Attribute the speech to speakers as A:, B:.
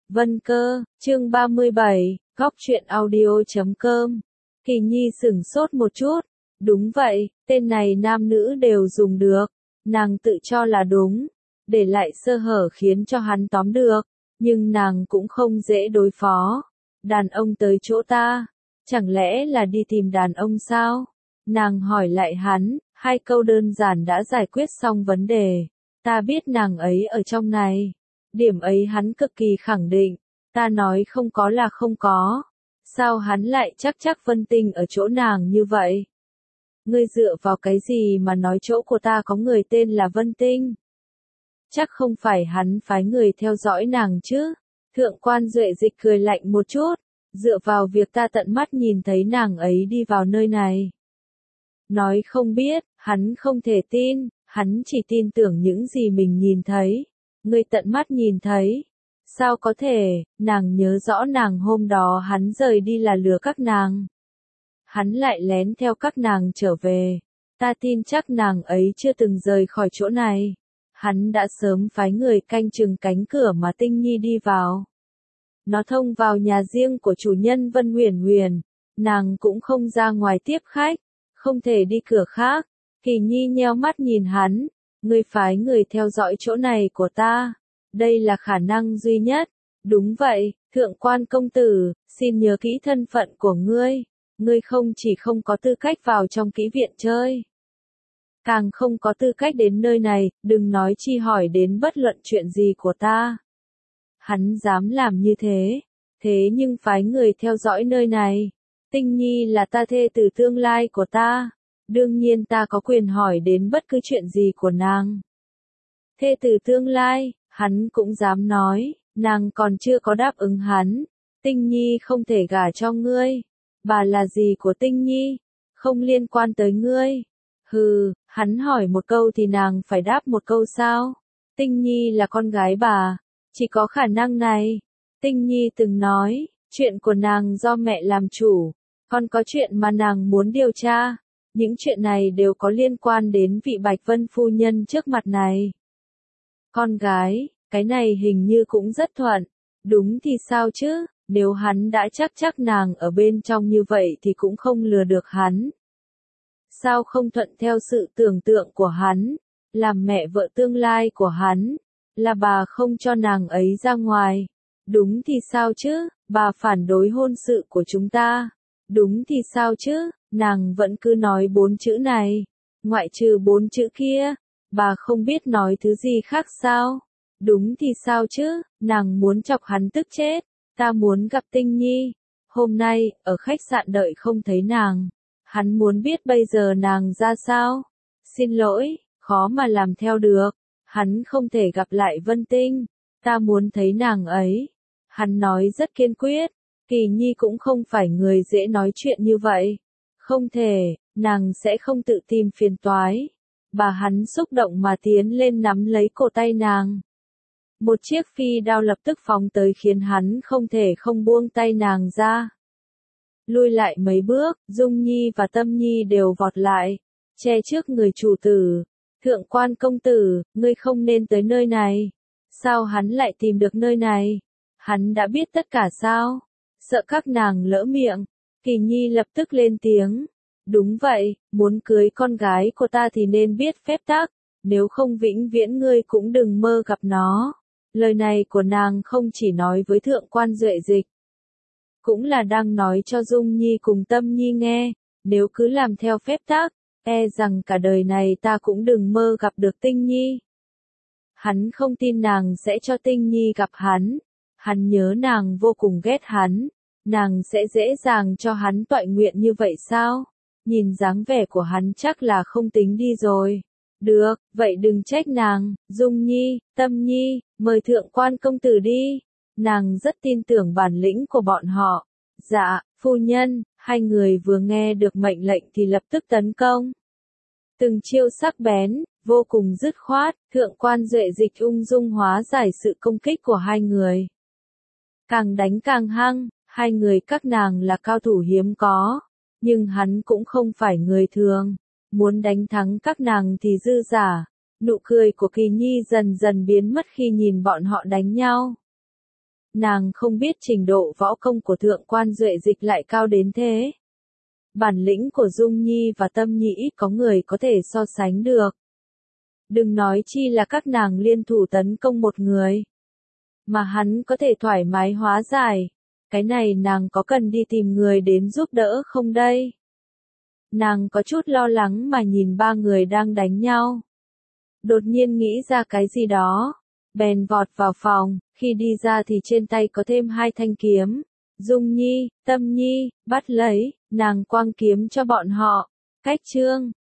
A: Vân Cơ, chương 37, Góc truyện audio.com. Kỳ Nhi sửng sốt một chút. Đúng vậy, tên này nam nữ đều dùng được. Nàng tự cho là đúng. Để lại sơ hở khiến cho hắn tóm được. Nhưng nàng cũng không dễ đối phó. Đàn ông tới chỗ ta. Chẳng lẽ là đi tìm đàn ông sao? Nàng hỏi lại hắn, hai câu đơn giản đã giải quyết xong vấn đề. Ta biết nàng ấy ở trong này. Điểm ấy hắn cực kỳ khẳng định. Ta nói không có là không có. Sao hắn lại chắc Vân Tinh ở chỗ nàng như vậy? Ngươi dựa vào cái gì mà nói chỗ của ta có người tên là Vân Tinh? Chắc không phải hắn phái người theo dõi nàng chứ? Thượng quan Duệ Dịch cười lạnh một chút. Dựa vào việc ta tận mắt nhìn thấy nàng ấy đi vào nơi này. Nói không biết, hắn không thể tin, hắn chỉ tin tưởng những gì mình nhìn thấy. Ngươi tận mắt nhìn thấy. Sao có thể, nàng nhớ rõ nàng hôm đó hắn rời đi là lừa các nàng. Hắn lại lén theo các nàng trở về. Ta tin chắc nàng ấy chưa từng rời khỏi chỗ này. Hắn đã sớm phái người canh chừng cánh cửa mà Tinh Nhi đi vào. Nó thông vào nhà riêng của chủ nhân Vân Huyền Huyền. Nàng cũng không ra ngoài tiếp khách. Không thể đi cửa khác. Kỳ Nhi nheo mắt nhìn hắn. Ngươi phái người theo dõi chỗ này của ta. Đây là khả năng duy nhất. Đúng vậy, thượng quan công tử, xin nhớ kỹ thân phận của ngươi. Ngươi không chỉ không có tư cách vào trong kỹ viện chơi. Càng không có tư cách đến nơi này, đừng nói chi hỏi đến bất luận chuyện gì của ta. Hắn dám làm như thế. Thế nhưng phái người theo dõi nơi này. Tinh Nhi là ta thê tử tương lai của ta. Đương nhiên ta có quyền hỏi đến bất cứ chuyện gì của nàng. Thê tử tương lai, hắn cũng dám nói, nàng còn chưa có đáp ứng hắn. Tinh Nhi không thể gả cho ngươi. Bà là gì của Tinh Nhi? Không liên quan tới ngươi. Hừ, hắn hỏi một câu thì nàng phải đáp một câu sao? Tinh Nhi là con gái bà. Chỉ có khả năng này. Tinh Nhi từng nói, chuyện của nàng do mẹ làm chủ. Còn có chuyện mà nàng muốn điều tra. Những chuyện này đều có liên quan đến vị Bạch Vân phu nhân trước mặt này. Con gái, cái này hình như cũng rất thuận. Đúng thì sao chứ, nếu hắn đã chắc nàng ở bên trong như vậy thì cũng không lừa được hắn. Sao không thuận theo sự tưởng tượng của hắn, làm mẹ vợ tương lai của hắn, là bà không cho nàng ấy ra ngoài. Đúng thì sao chứ, bà phản đối hôn sự của chúng ta. Đúng thì sao chứ, nàng vẫn cứ nói 4 chữ này, ngoại trừ 4 chữ kia. Bà không biết nói thứ gì khác sao? Đúng thì sao chứ, nàng muốn chọc hắn tức chết. Ta muốn gặp Tinh Nhi. Hôm nay, ở khách sạn đợi không thấy nàng. Hắn muốn biết bây giờ nàng ra sao? Xin lỗi, khó mà làm theo được. Hắn không thể gặp lại Vân Tinh. Ta muốn thấy nàng ấy. Hắn nói rất kiên quyết. Kỳ Nhi cũng không phải người dễ nói chuyện như vậy. Không thể, nàng sẽ không tự tìm phiền toái. Bà hắn xúc động mà tiến lên nắm lấy cổ tay nàng. Một chiếc phi đao lập tức phóng tới khiến hắn không thể không buông tay nàng ra. Lui lại mấy bước, Dung Nhi và Tâm Nhi đều vọt lại, che trước người chủ tử. Thượng quan công tử, ngươi không nên tới nơi này. Sao hắn lại tìm được nơi này? Hắn đã biết tất cả sao? Sợ các nàng lỡ miệng. Kỳ Nhi lập tức lên tiếng. Đúng vậy, muốn cưới con gái của ta thì nên biết phép tắc, nếu không vĩnh viễn ngươi cũng đừng mơ gặp nó. Lời này của nàng không chỉ nói với thượng quan Duệ Dịch, cũng là đang nói cho Dung Nhi cùng Tâm Nhi nghe, nếu cứ làm theo phép tắc, e rằng cả đời này ta cũng đừng mơ gặp được Tinh Nhi. Hắn không tin nàng sẽ cho Tinh Nhi gặp hắn nhớ nàng vô cùng ghét hắn, nàng sẽ dễ dàng cho hắn toại nguyện như vậy sao? Nhìn dáng vẻ của hắn chắc là không tính đi rồi. Được, vậy đừng trách nàng, Dung Nhi, Tâm Nhi, mời thượng quan công tử đi. Nàng rất tin tưởng bản lĩnh của bọn họ. Dạ, phu nhân, hai người vừa nghe được mệnh lệnh thì lập tức tấn công. Từng chiêu sắc bén, vô cùng dứt khoát, thượng quan Duệ Dịch ung dung hóa giải sự công kích của hai người. Càng đánh càng hăng, hai người các nàng là cao thủ hiếm có. Nhưng hắn cũng không phải người thường. Muốn đánh thắng các nàng thì dư giả. Nụ cười của Kỳ Nhi dần dần biến mất khi nhìn bọn họ đánh nhau. Nàng không biết trình độ võ công của thượng quan Duệ Dịch lại cao đến thế. Bản lĩnh của Dung Nhi và Tâm Nhi ít có người có thể so sánh được. Đừng nói chi là các nàng liên thủ tấn công một người. Mà hắn có thể thoải mái hóa giải. Cái này nàng có cần đi tìm người đến giúp đỡ không đây? Nàng có chút lo lắng mà nhìn ba người đang đánh nhau. Đột nhiên nghĩ ra cái gì đó. Bèn vọt vào phòng, khi đi ra thì trên tay có thêm 2 thanh kiếm. Dung Nhi, Tâm Nhi, bắt lấy, nàng quăng kiếm cho bọn họ. Cách chương